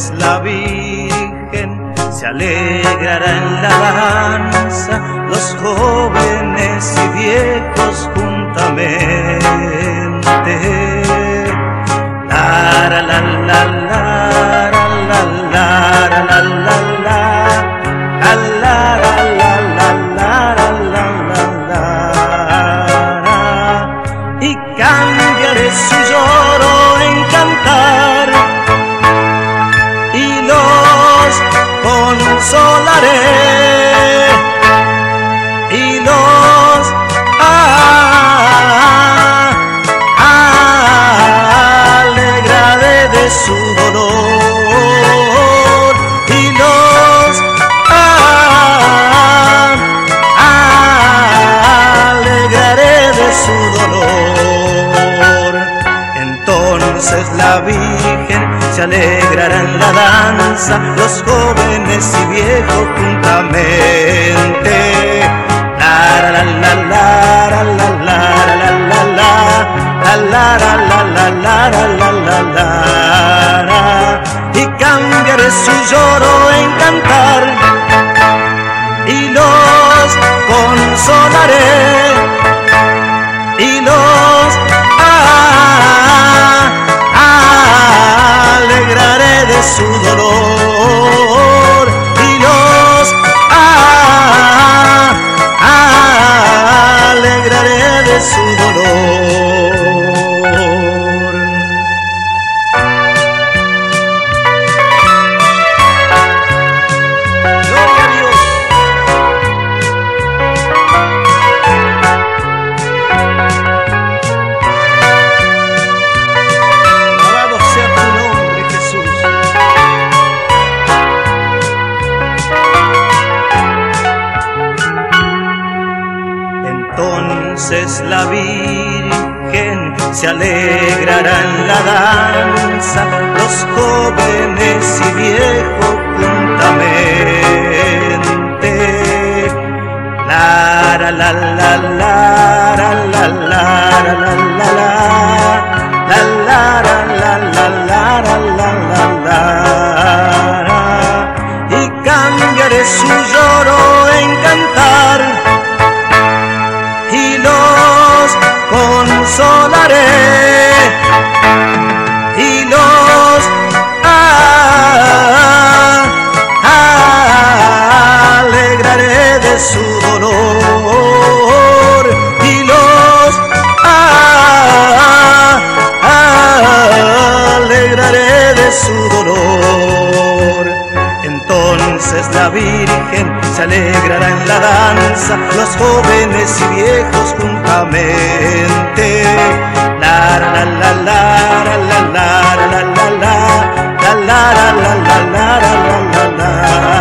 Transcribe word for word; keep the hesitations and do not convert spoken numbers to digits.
entonces la Virgen se alegrará en la danza, los jóvenes y viejos juntamente. La la la la la la la la la la la, y cambiaré su lloro en cantar y los consolaré y los ah, alegraré de su dolor y los ah, alegraré de su dolor. Entonces la Virgen se alegrará en la danza, los jóvenes y viejos juntamente. La la la la la la la la la la la la la la la, y cambiaré su lloro en cantar y los consolaré y los ah, alegraré de su dolor y los ah, alegraré de su dolor. Gloria a Dios. Alabado sea tu nombre, Jesús. Entonces la Virgen se alegrará en la danza, los jóvenes y viejos juntamente. La la la la la la la la la la la la, y cambiaré su lloro en cantar y los consolaré y los ah, alegraré de su dolor y los ah, alegraré de su dolor. Entonces la Virgen se alegrará en la danza, los jóvenes y viejos juntamente. La la la la la la la la la la la la la la la la la la.